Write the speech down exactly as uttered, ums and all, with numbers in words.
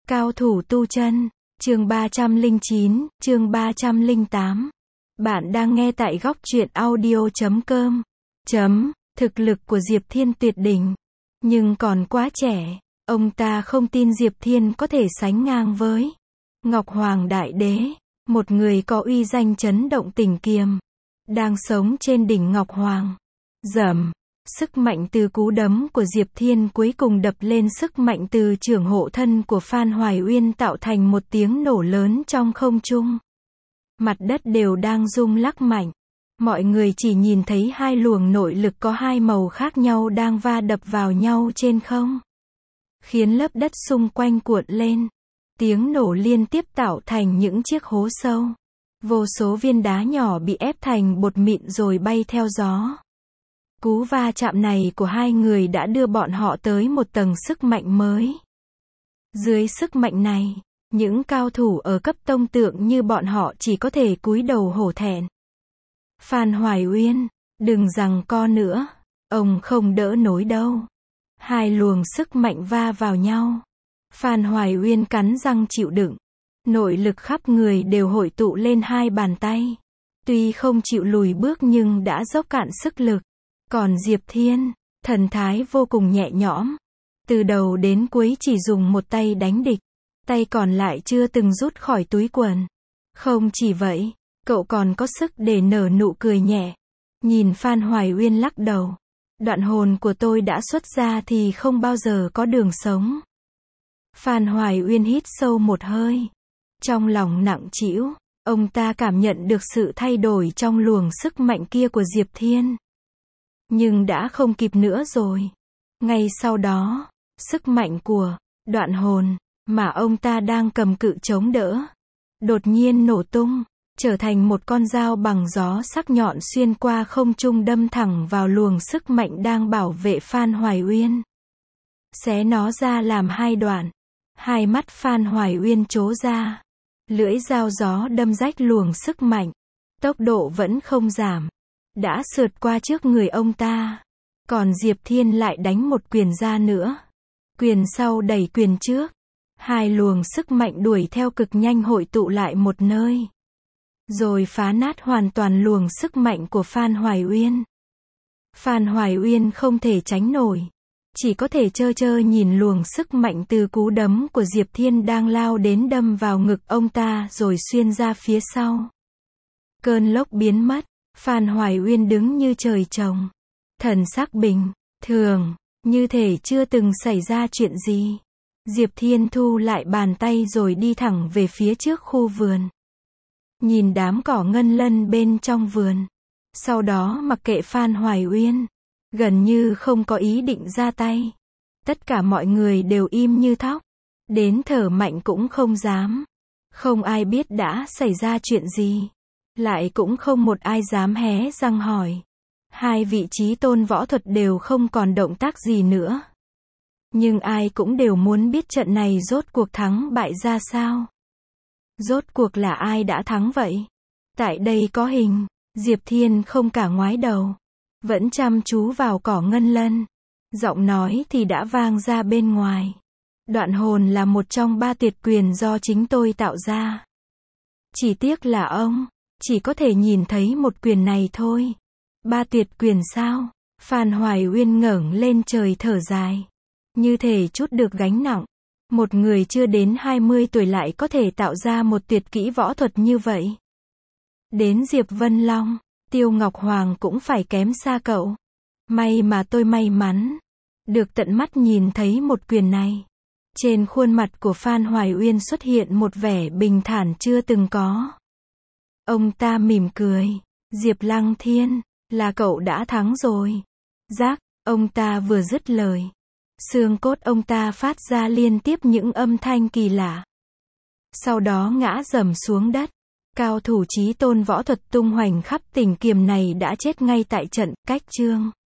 Cao thủ tu chân, chương ba trăm lẻ chín, chương ba trăm lẻ tám. Bạn đang nghe tại góc truyện audio chấm com. Chấm, thực lực của Diệp Thiên tuyệt đỉnh, nhưng còn quá trẻ, ông ta không tin Diệp Thiên có thể sánh ngang với Ngọc Hoàng Đại Đế, một người có uy danh chấn động tỉnh Kiềm, đang sống trên đỉnh Ngọc Hoàng. Rầm, sức mạnh từ cú đấm của Diệp Thiên cuối cùng đập lên sức mạnh từ chưởng hộ thân của Phan Hoài Uyên tạo thành một tiếng nổ lớn trong không trung. Mặt đất đều đang rung lắc mạnh. Mọi người chỉ nhìn thấy hai luồng nội lực có hai màu khác nhau đang va đập vào nhau trên không, khiến lớp đất xung quanh cuộn lên. Tiếng nổ liên tiếp tạo thành những chiếc hố sâu. Vô số viên đá nhỏ bị ép thành bột mịn rồi bay theo gió. Cú va chạm này của hai người đã đưa bọn họ tới một tầng sức mạnh mới. Dưới sức mạnh này, những cao thủ ở cấp tông tượng như bọn họ chỉ có thể cúi đầu hổ thẹn. Phan Hoài Uyên, đừng giằng co nữa, ông không đỡ nổi đâu. Hai luồng sức mạnh va vào nhau. Phan Hoài Uyên cắn răng chịu đựng. Nội lực khắp người đều hội tụ lên hai bàn tay. Tuy không chịu lùi bước nhưng đã dốc cạn sức lực. Còn Diệp Thiên, thần thái vô cùng nhẹ nhõm. Từ đầu đến cuối chỉ dùng một tay đánh địch. Tay còn lại chưa từng rút khỏi túi quần. Không chỉ vậy, cậu còn có sức để nở nụ cười nhẹ. Nhìn Phan Hoài Uyên lắc đầu. Đoạn hồn của tôi đã xuất ra thì không bao giờ có đường sống. Phan Hoài Uyên hít sâu một hơi. Trong lòng nặng trĩu, ông ta cảm nhận được sự thay đổi trong luồng sức mạnh kia của Diệp Thiên. Nhưng đã không kịp nữa rồi. Ngay sau đó, sức mạnh của đoạn hồn mà ông ta đang cầm cự chống đỡ, đột nhiên nổ tung, trở thành một con dao bằng gió sắc nhọn xuyên qua không trung đâm thẳng vào luồng sức mạnh đang bảo vệ Phan Hoài Uyên. Xé nó ra làm hai đoạn. Hai mắt Phan Hoài Uyên trố ra. Lưỡi dao gió đâm rách luồng sức mạnh. Tốc độ vẫn không giảm. Đã sượt qua trước người ông ta. Còn Diệp Thiên lại đánh một quyền ra nữa. Quyền sau đẩy quyền trước. Hai luồng sức mạnh đuổi theo cực nhanh hội tụ lại một nơi. Rồi phá nát hoàn toàn luồng sức mạnh của Phan Hoài Uyên. Phan Hoài Uyên không thể tránh nổi. Chỉ có thể trơ trơ nhìn luồng sức mạnh từ cú đấm của Diệp Thiên đang lao đến đâm vào ngực ông ta rồi xuyên ra phía sau. Cơn lốc biến mất. Phan Hoài Uyên đứng như trời trồng. Thần sắc bình thường, như thể chưa từng xảy ra chuyện gì. Diệp Thiên thu lại bàn tay rồi đi thẳng về phía trước khu vườn. Nhìn đám cỏ ngân lân bên trong vườn. Sau đó mặc kệ Phan Hoài Uyên. Gần như không có ý định ra tay. Tất cả mọi người đều im như thóc. Đến thở mạnh cũng không dám. Không ai biết đã xảy ra chuyện gì. Lại cũng không một ai dám hé răng hỏi. Hai vị trí tôn võ thuật đều không còn động tác gì nữa. Nhưng ai cũng đều muốn biết trận này rốt cuộc thắng bại ra sao. Rốt cuộc là ai đã thắng vậy? Tại đây có hình. Diệp Thiên không cả ngoái đầu. Vẫn chăm chú vào cỏ ngân lân. Giọng nói thì đã vang ra bên ngoài. Đoạn hồn là một trong ba tuyệt quyền do chính tôi tạo ra. Chỉ tiếc là ông chỉ có thể nhìn thấy một quyền này thôi. Ba tuyệt quyền sao? Phan Hoài Uyên ngẩng lên trời thở dài. Như thể chút được gánh nặng. Một người chưa đến hai mươi tuổi lại có thể tạo ra một tuyệt kỹ võ thuật như vậy. Đến Diệp Vân Long, Tiêu Ngọc Hoàng cũng phải kém xa cậu. May mà tôi may mắn được tận mắt nhìn thấy một quyền này. Trên khuôn mặt của Phan Hoài Uyên xuất hiện một vẻ bình thản chưa từng có. Ông ta mỉm cười. Diệp Lăng Thiên, là cậu đã thắng rồi. Rác, ông ta vừa dứt lời. Xương cốt ông ta phát ra liên tiếp những âm thanh kỳ lạ. Sau đó ngã rầm xuống đất. Cao thủ chí tôn võ thuật tung hoành khắp tỉnh Kiềm này đã chết ngay tại trận. Cách chương